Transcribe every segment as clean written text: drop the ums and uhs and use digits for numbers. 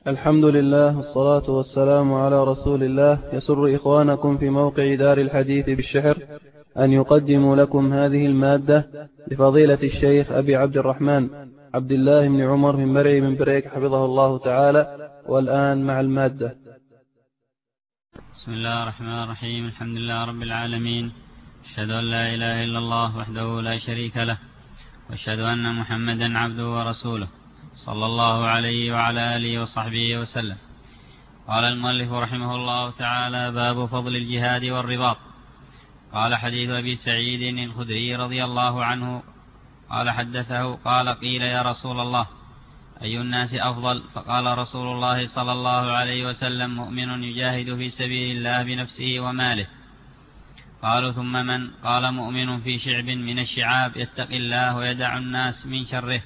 الحمد لله والصلاة والسلام على رسول الله. يسر إخوانكم في موقع دار الحديث بالشحر أن يقدموا لكم هذه المادة لفضيلة الشيخ أبي عبد الرحمن عبد الله بن عمر من مرعي من بريك حفظه الله تعالى. والآن مع المادة. بسم الله الرحمن الرحيم. الحمد لله رب العالمين، أشهد أن لا إله إلا الله وحده لا شريك له، وأشهد أن محمدا عبده ورسوله صلى الله عليه وعلى آله وصحبه وسلم. قال المؤلف رحمه الله تعالى: باب فضل الجهاد والرباط. قال: حديث أبي سعيد الخدري رضي الله عنه قال حدثه قال: قيل يا رسول الله أي الناس أفضل؟ فقال رسول الله صلى الله عليه وسلم: مؤمن يجاهد في سبيل الله بنفسه وماله. قالوا: ثم من؟ قال: مؤمن في شعب من الشعاب يتقي الله ويدع الناس من شره.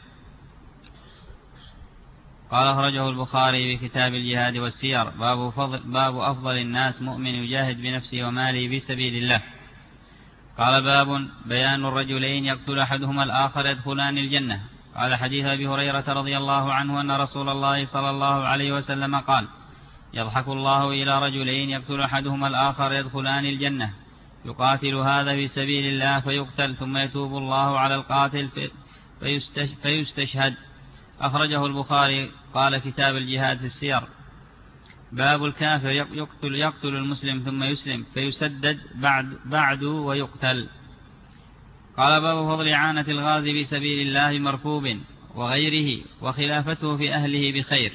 قال: أخرجه البخاري بكتاب الجهاد والسير. باب أفضل الناس مؤمن يجاهد بنفسه وماله في سبيل الله. قال: باب بيان الرجلين يقتل أحدهما الآخر يدخلان الجنة. قال: حديث أبي هريرة رضي الله عنه أن رسول الله صلى الله عليه وسلم قال: يضحك الله إلى رجلين يقتل أحدهما الآخر يدخلان الجنة، يقاتل هذا في سبيل الله فيقتل، ثم يتوب الله على القاتل فيستشهد. أخرجه البخاري. قال: كتاب الجهاد في السير. باب الكافر يقتل المسلم ثم يسلم فيسدد بعد ويقتل. قال: باب فضل إعانة الغازي في سبيل الله مركوب وغيره وخلافته في أهله بخير.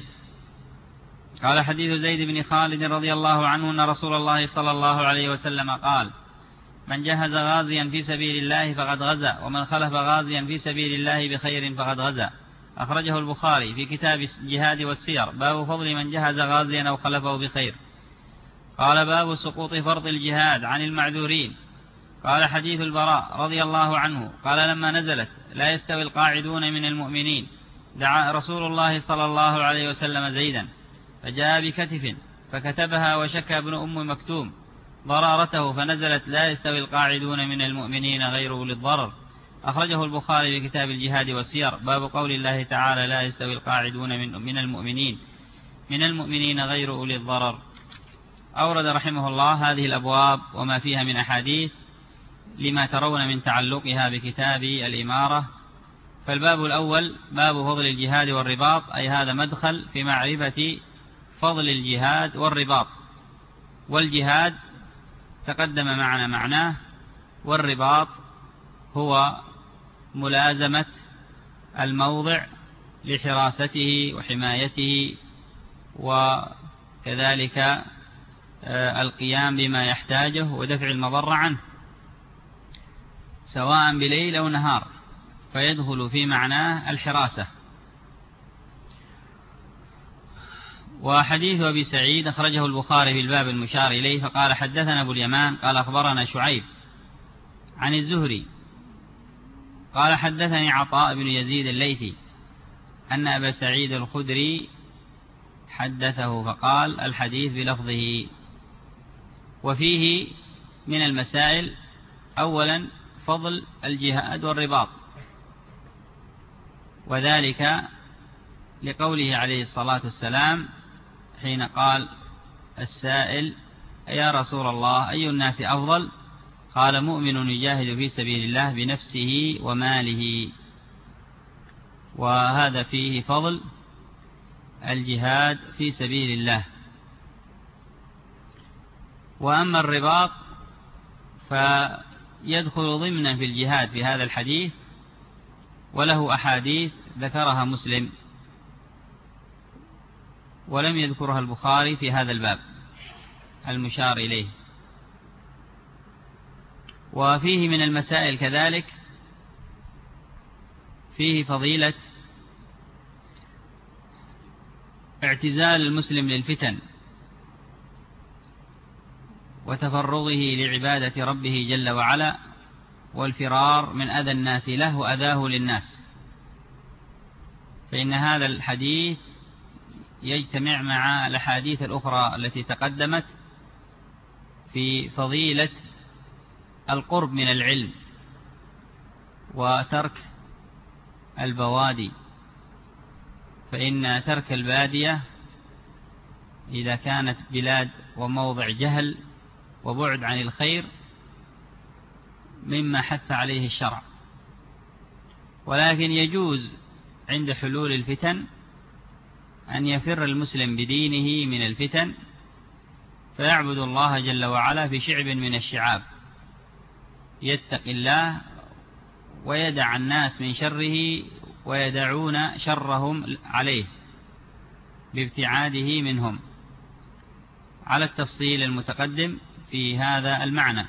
قال: حديث زيد بن خالد رضي الله عنه أن رسول الله صلى الله عليه وسلم قال: من جهز غازيا في سبيل الله فقد غزا، ومن خلف غازيا في سبيل الله بخير فقد غزا. أخرجه البخاري في كتاب الجهاد والسير. باب فضل من جهز غازيا أو خلفه بخير. قال: باب سقوط فرض الجهاد عن المعذورين. قال: حديث البراء رضي الله عنه قال: لما نزلت لا يستوي القاعدون من المؤمنين دعا رسول الله صلى الله عليه وسلم زيدا فجاء بكتف فكتبها، وشكى ابن أم مكتوم ضرارته فنزلت لا يستوي القاعدون من المؤمنين غير أولي الضرر. أخرجه البخاري بكتاب الجهاد والسير. باب قول الله تعالى: لا يستوي القاعدون من المؤمنين غير أولي الضرر. أورد رحمه الله هذه الأبواب وما فيها من أحاديث لما ترون من تعلقها بكتاب الإمارة. فالباب الأول باب فضل الجهاد والرباط، أي هذا مدخل في معرفة فضل الجهاد والرباط. والجهاد تقدم معنا معناه، والرباط هو ملازمة الموضع لحراسته وحمايته، وكذلك القيام بما يحتاجه ودفع المضر عنه سواء بليل أو نهار، فيدخل في معناه الحراسة. وحديث أبي سعيد أخرجه البخاري في الباب المشار إليه. فقال: حدثنا أبو اليمان قال: أخبرنا شعيب عن الزهري قال: حدثني عطاء بن يزيد الليثي أن أبا سعيد الخدري حدثه، فقال: الحديث بلفظه. وفيه من المسائل: أولا فضل الجهاد والرباط، وذلك لقوله عليه الصلاة والسلام حين قال السائل: يا رسول الله أي الناس أفضل؟ قال: مؤمن يجاهد في سبيل الله بنفسه وماله. وهذا فيه فضل الجهاد في سبيل الله. وأما الرباط فيدخل ضمنا في الجهاد في هذا الحديث، وله أحاديث ذكرها مسلم ولم يذكرها البخاري في هذا الباب المشار إليه. وفيه من المسائل كذلك فيه فضيلة اعتزال المسلم للفتن وتفرغه لعبادة ربه جل وعلا، والفرار من أذى الناس له وأذاه للناس. فإن هذا الحديث يجتمع مع الأحاديث الأخرى التي تقدمت في فضيلة القرب من العلم وترك البوادي، فإن ترك البادية إذا كانت بلاد وموضع جهل وبعد عن الخير مما حث عليه الشرع، ولكن يجوز عند حلول الفتن أن يفر المسلم بدينه من الفتن فيعبد الله جل وعلا في شعب من الشعاب، يتقي الله ويدع الناس من شره ويدعون شرهم عليه بابتعاده منهم، على التفصيل المتقدم في هذا المعنى.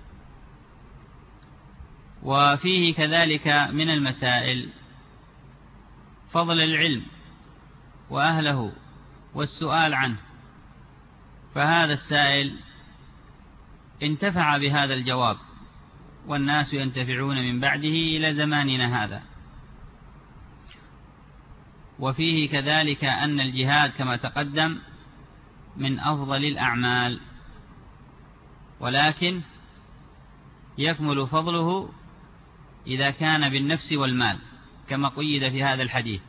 وفيه كذلك من المسائل فضل العلم وأهله والسؤال عنه، فهذا السائل انتفع بهذا الجواب والناس ينتفعون من بعده إلى زماننا هذا. وفيه كذلك أن الجهاد كما تقدم من أفضل الأعمال، ولكن يكمل فضله إذا كان بالنفس والمال كما قيد في هذا الحديث،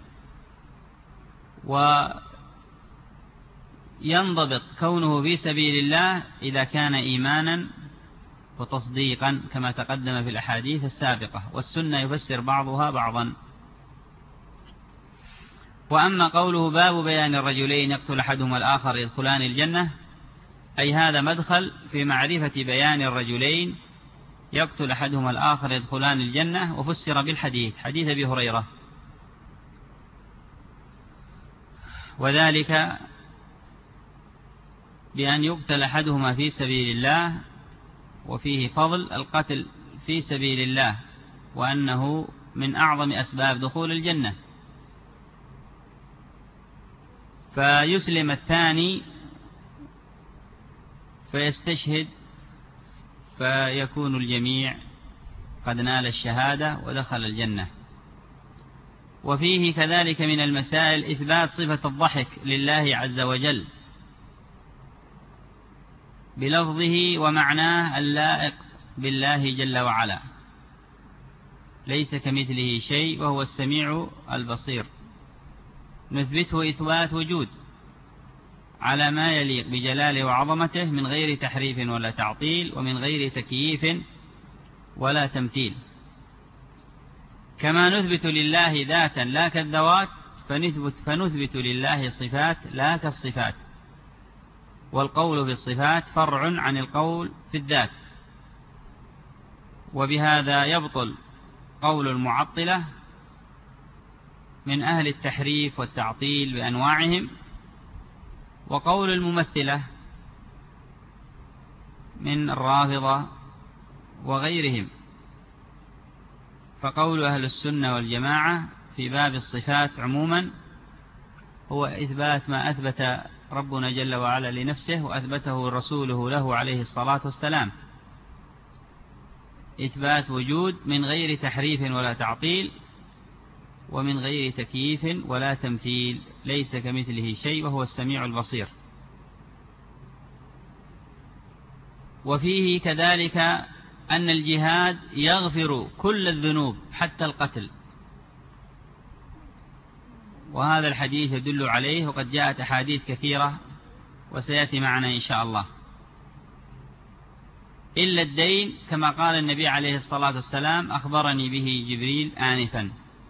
وينضبط كونه في سبيل الله إذا كان إيمانا وتصديقا كما تقدم في الأحاديث السابقة، والسنة يفسر بعضها بعضا. وأما قوله باب بيان الرجلين يقتل أحدهما الآخر يدخلان الجنة، أي هذا مدخل في معرفة بيان الرجلين يقتل أحدهما الآخر يدخلان الجنة، وفسر بالحديث حديث أبي هريرة، وذلك بأن يقتل أحدهما في سبيل الله، وفيه فضل القتل في سبيل الله وأنه من أعظم أسباب دخول الجنة. فيسلم الثاني فيستشهد فيكون الجميع قد نال الشهادة ودخل الجنة. وفيه كذلك من المسائل إثبات صفة الضحك لله عز وجل بلفظه ومعناه اللائق بالله جل وعلا، ليس كمثله شيء وهو السميع البصير، نثبته إثبات وجود على ما يليق بجلاله وعظمته من غير تحريف ولا تعطيل ومن غير تكييف ولا تمثيل. كما نثبت لله ذاتا لا كالذوات فنثبت لله صفات لا كالصفات، والقول في الصفات فرع عن القول في الذات. وبهذا يبطل قول المعطلة من أهل التحريف والتعطيل بأنواعهم، وقول الممثلة من الرافضة وغيرهم. فقول أهل السنة والجماعة في باب الصفات عموما هو إثبات ما أثبت ربنا جل وعلا لنفسه وأثبته رسوله له عليه الصلاة والسلام، إثبات وجود من غير تحريف ولا تعطيل ومن غير تكييف ولا تمثيل، ليس كمثله شيء وهو السميع البصير. وفيه كذلك أن الجهاد يغفر كل الذنوب حتى القتل، وهذا الحديث يدل عليه، وقد جاءت أحاديث كثيرة وسيأتي معنا إن شاء الله، إلا الدين كما قال النبي عليه الصلاة والسلام أخبرني به جبريل آنفا.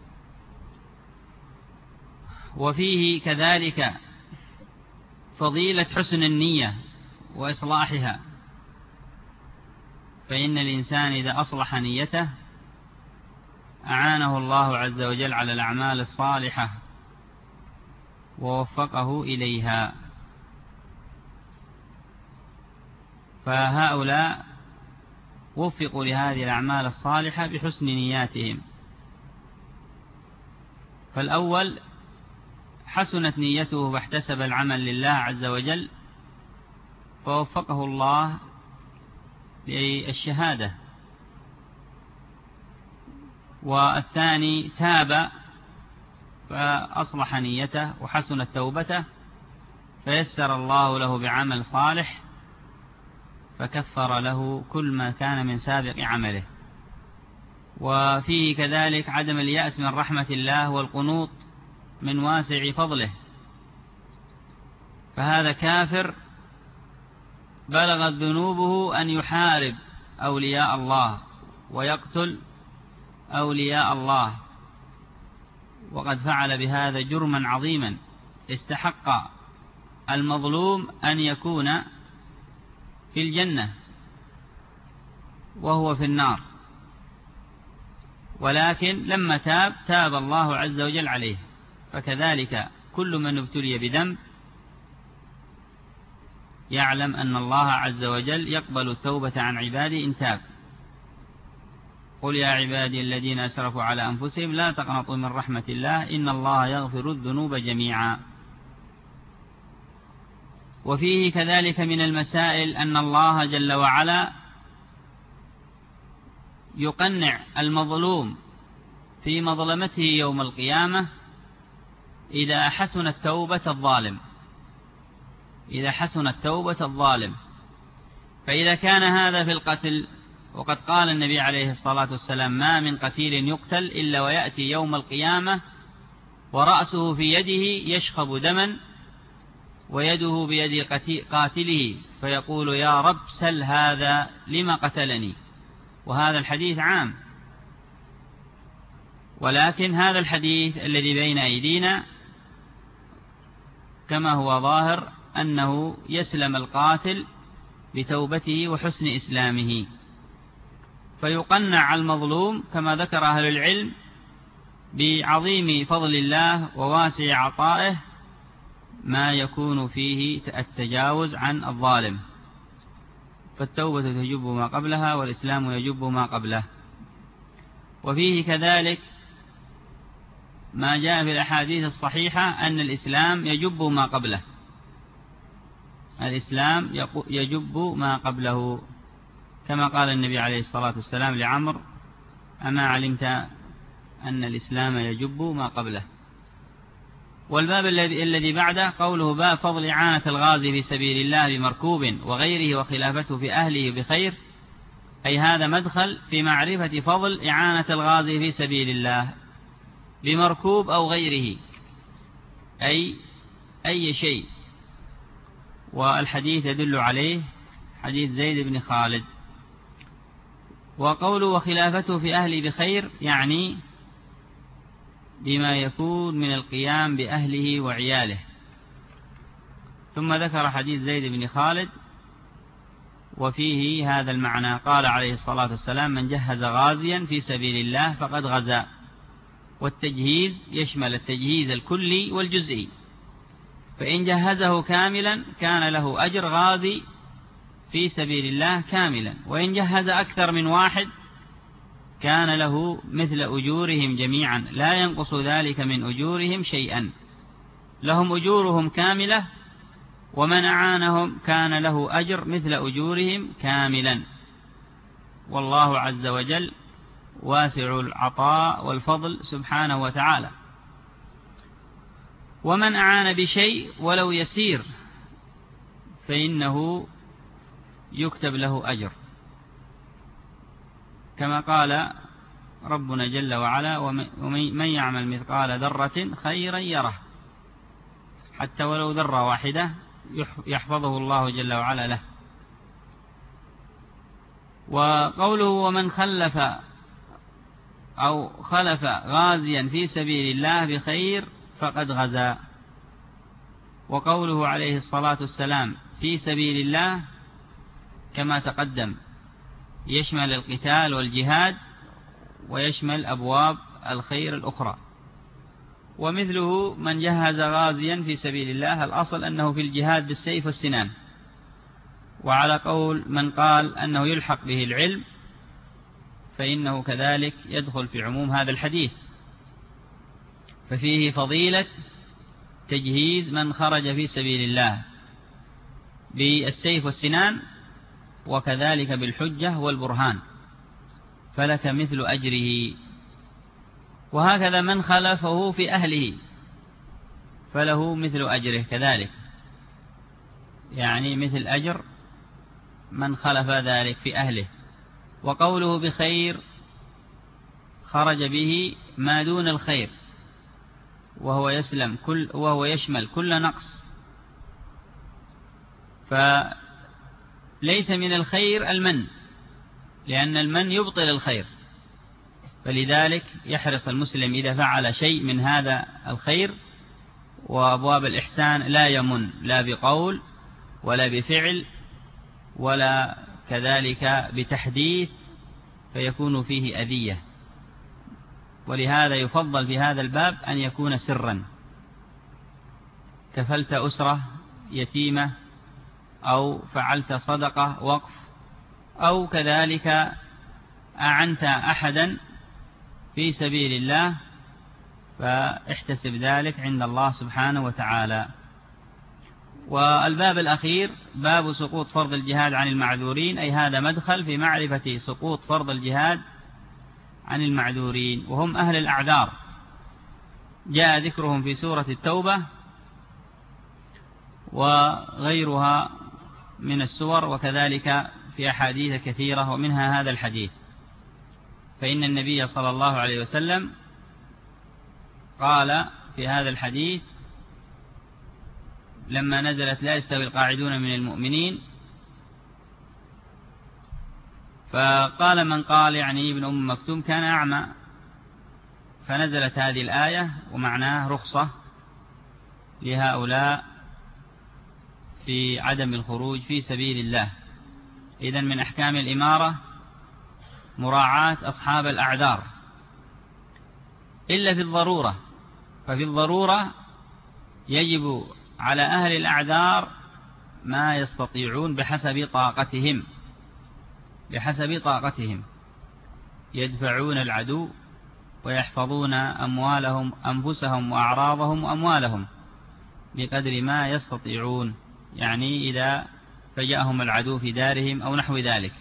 وفيه كذلك فضيلة حسن النية وإصلاحها، فإن الإنسان إذا أصلح نيته أعانه الله عز وجل على الأعمال الصالحة ووفقه إليها. فهؤلاء وفقوا لهذه الأعمال الصالحة بحسن نياتهم. فالأول حسنت نيته فاحتسب العمل لله عز وجل فوفقه الله للشهادة. والثاني تاب فأصلح نيته وحسنت توبته فيسر الله له بعمل صالح فكفر له كل ما كان من سابق عمله. وفيه كذلك عدم اليأس من رحمة الله والقنوط من واسع فضله، فهذا كافر بلغت ذنوبه أن يحارب أولياء الله ويقتل أولياء الله، وقد فعل بهذا جرما عظيما، استحق المظلوم أن يكون في الجنة وهو في النار، ولكن لما تاب الله عز وجل عليه. فكذلك كل من ابتلي بذنب يعلم أن الله عز وجل يقبل التوبة عن عباده إن تاب. قل يا عبادي الذين أسرفوا على أنفسهم لا تقنطوا من رحمة الله إن الله يغفر الذنوب جميعا. وفيه كذلك من المسائل أن الله جل وعلا يقنع المظلوم في مظلمته يوم القيامة إذا حسنت توبة الظالم، فإذا كان هذا في القتل، وقد قال النبي عليه الصلاة والسلام ما من قتيل يقتل إلا ويأتي يوم القيامة ورأسه في يده يشخب دما ويده بيد قاتله فيقول يا رب سل هذا لما قتلني. وهذا الحديث عام، ولكن هذا الحديث الذي بين أيدينا كما هو ظاهر أنه يسلم القاتل بتوبته وحسن إسلامه، فيقنع المظلوم كما ذكر أهل العلم بعظيم فضل الله وواسع عطائه ما يكون فيه التجاوز عن الظالم، فالتوبة تجب ما قبلها والإسلام يجب ما قبله. وفيه كذلك ما جاء في الأحاديث الصحيحة أن الإسلام يجب ما قبله، الإسلام يجب ما قبله، كما قال النبي عليه الصلاة والسلام لعمر أما علمت أن الإسلام يجب ما قبله. والباب الذي بعده قوله باب فضل إعانة الغازي في سبيل الله بمركوب وغيره وخلافته في أهله بخير، أي هذا مدخل في معرفة فضل إعانة الغازي في سبيل الله بمركوب أو غيره، أي شيء. والحديث يدل عليه حديث زيد بن خالد. وقوله وخلافته في أهله بخير يعني بما يكون من القيام بأهله وعياله. ثم ذكر حديث زيد بن خالد وفيه هذا المعنى، قال عليه الصلاة والسلام من جهز غازيا في سبيل الله فقد غزا. والتجهيز يشمل التجهيز الكلي والجزئي، فإن جهزه كاملا كان له أجر غازي في سبيل الله كاملا، وإن جهز أكثر من واحد كان له مثل أجورهم جميعا لا ينقص ذلك من أجورهم شيئا، لهم أجورهم كاملة، ومن أعانهم كان له أجر مثل أجورهم كاملا. والله عز وجل واسع العطاء والفضل سبحانه وتعالى. ومن أعان بشيء ولو يسير فإنه يكتب له أجر، كما قال ربنا جل وعلا ومن يعمل مثقال ذرة خيرا يره، حتى ولو ذرة واحدة يحفظه الله جل وعلا له. وقوله ومن خلف غازيا في سبيل الله بخير فقد غزا. وقوله عليه الصلاة والسلام في سبيل الله كما تقدم يشمل القتال والجهاد ويشمل أبواب الخير الأخرى. ومثله من جهز غازيا في سبيل الله الأصل أنه في الجهاد بالسيف والسنان، وعلى قول من قال أنه يلحق به العلم فإنه كذلك يدخل في عموم هذا الحديث. ففيه فضيلة تجهيز من خرج في سبيل الله بالسيف والسنان وكذلك بالحجة والبرهان، فلك مثل أجره. وهكذا من خلفه في أهله فله مثل أجره كذلك، يعني مثل أجر من خلف ذلك في أهله. وقوله بخير خرج به ما دون الخير، وهو يشمل كل نقص فليس من الخير المن، لأن المن يبطل الخير، فلذلك يحرص المسلم إذا فعل شيء من هذا الخير وأبواب الإحسان لا يمن، لا بقول ولا بفعل ولا كذلك بتحديث فيكون فيه أذية. ولهذا يفضل في هذا الباب أن يكون سرا، كفلت أسرة يتيمة أو فعلت صدقة وقف أو كذلك أعنت أحدا في سبيل الله، فاحتسب ذلك عند الله سبحانه وتعالى. والباب الأخير باب سقوط فرض الجهاد عن المعذورين، أي هذا مدخل في معرفة سقوط فرض الجهاد عن المعذورين، وهم أهل الأعذار، جاء ذكرهم في سورة التوبة وغيرها من السور، وكذلك في أحاديث كثيرة ومنها هذا الحديث. فإن النبي صلى الله عليه وسلم قال في هذا الحديث لما نزلت لا يستوي القاعدون من المؤمنين، فقال من قال يعني ابن أم مكتوم كان أعمى، فنزلت هذه الآية ومعناه رخصة لهؤلاء في عدم الخروج في سبيل الله. إذن من أحكام الإمارة مراعاة أصحاب الأعذار إلا في الضرورة، ففي الضرورة يجب على أهل الأعذار ما يستطيعون بحسب طاقتهم، يدفعون العدو ويحفظون أموالهم أنفسهم وأعراضهم وأموالهم بقدر ما يستطيعون، يعني إذا فجأهم العدو في دارهم أو نحو ذلك.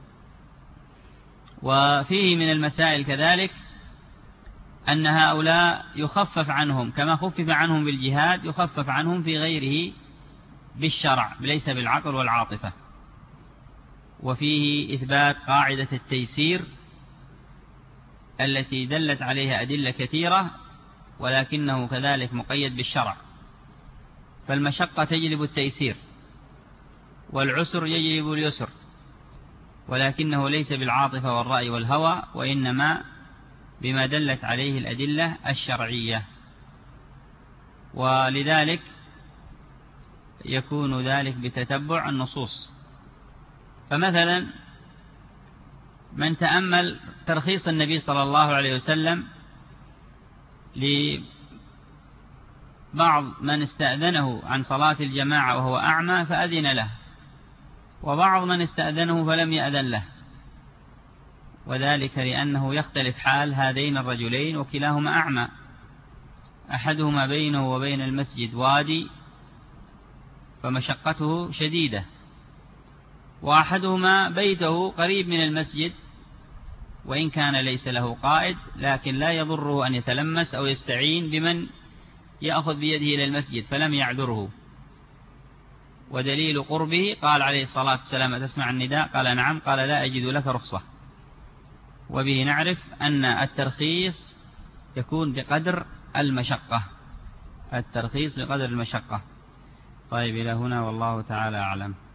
وفيه من المسائل كذلك أن هؤلاء يخفف عنهم كما خفف عنهم بالجهاد، يخفف عنهم في غيره بالشرع ليس بالعقل والعاطفة. وفيه إثبات قاعدة التيسير التي دلت عليها أدلة كثيرة، ولكنه كذلك مقيد بالشرع، فالمشقة تجلب التيسير والعسر يجلب اليسر، ولكنه ليس بالعاطفة والرأي والهوى، وإنما بما دلت عليه الأدلة الشرعية. ولذلك يكون ذلك بتتبع النصوص. فمثلا من تأمل ترخيص النبي صلى الله عليه وسلم لبعض من استأذنه عن صلاة الجماعة وهو أعمى فأذن له، وبعض من استأذنه فلم يأذن له، وذلك لأنه يختلف حال هذين الرجلين وكلاهما أعمى، أحدهما بينه وبين المسجد وادي فمشقته شديدة، وأحدهما بيته قريب من المسجد وإن كان ليس له قائد، لكن لا يضره أن يتلمس أو يستعين بمن يأخذ بيده إلى المسجد فلم يعذره. ودليل قربه قال عليه الصلاة والسلام تسمع النداء؟ قال نعم. قال لا أجد لك رخصة. وبه نعرف أن الترخيص يكون بقدر المشقة، الترخيص بقدر المشقة. طيب إلى هنا والله تعالى أعلم.